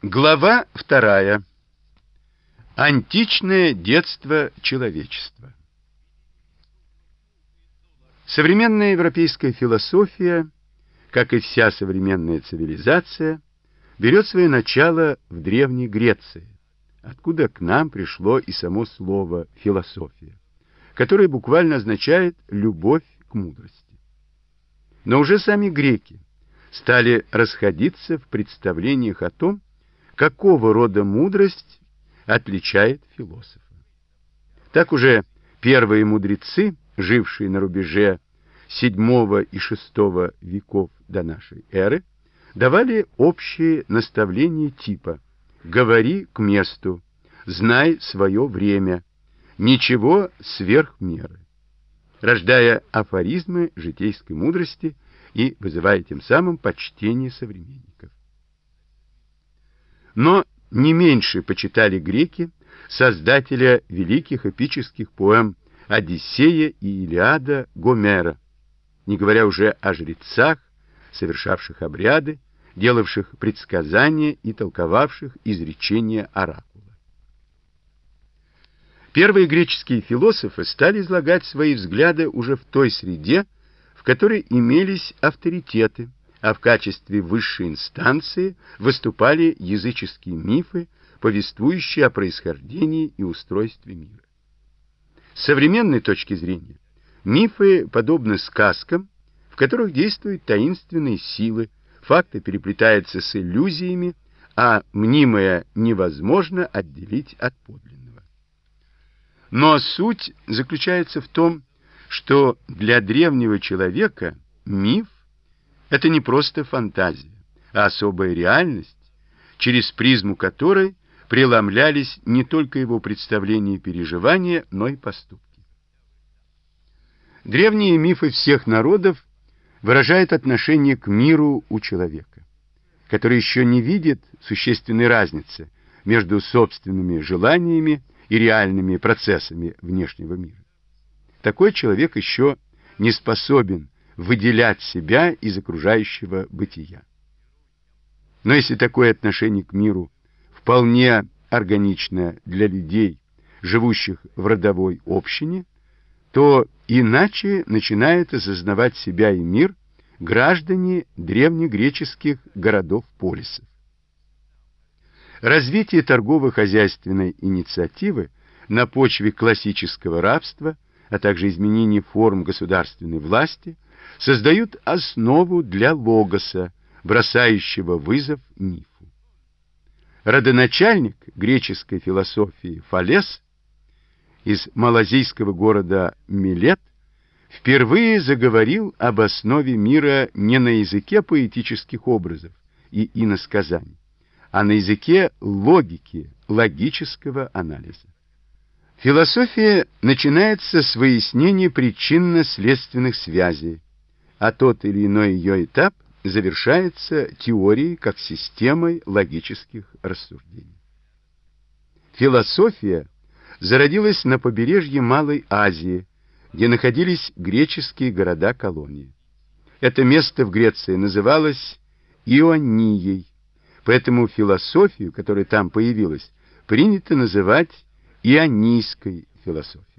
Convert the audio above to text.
Глава 2. Античное детство человечества. Современная европейская философия, как и вся современная цивилизация, берет свое начало в Древней Греции, откуда к нам пришло и само слово «философия», которое буквально означает «любовь к мудрости». Но уже сами греки стали расходиться в представлениях о том, какого рода мудрость отличает философа. Так уже первые мудрецы, жившие на рубеже VII и VI веков до нашей эры, давали общие наставления типа «говори к месту», «знай свое время», «ничего сверх меры», рождая афоризмы житейской мудрости и вызывая тем самым почтение современников. Но не меньше почитали греки создателя великих эпических поэм «Одиссея» и «Илиада» Гомера, не говоря уже о жрецах, совершавших обряды, делавших предсказания и толковавших изречения оракула. Первые греческие философы стали излагать свои взгляды уже в той среде, в которой имелись авторитеты, а в качестве высшей инстанции выступали языческие мифы, повествующие о происхождении и устройстве мира. С современной точки зрения, мифы подобны сказкам, в которых действуют таинственные силы, факты переплетаются с иллюзиями, а мнимое невозможно отделить от подлинного. Но суть заключается в том, что для древнего человека миф — это не просто фантазия, а особая реальность, через призму которой преломлялись не только его представления и переживания, но и поступки. Древние мифы всех народов выражают отношение к миру у человека, который еще не видит существенной разницы между собственными желаниями и реальными процессами внешнего мира. Такой человек еще не способен выделять себя из окружающего бытия. Но если такое отношение к миру вполне органично для людей, живущих в родовой общине, то иначе начинают осознавать себя и мир граждане древнегреческих городов-полисов. Развитие торгово-хозяйственной инициативы на почве классического рабства, а также изменение форм государственной власти создают основу для логоса, бросающего вызов мифу. Родоначальник греческой философии Фалес из малазийского города Милет впервые заговорил об основе мира не на языке поэтических образов и иносказаний, а на языке логики, логического анализа. Философия начинается с выяснения причинно-следственных связей, а тот или иной ее этап завершается теорией как системой логических рассуждений. Философия зародилась на побережье Малой Азии, где находились греческие города-колонии. Это место в Греции называлось Ионией, поэтому философию, которая там появилась, принято называть ионийской философией.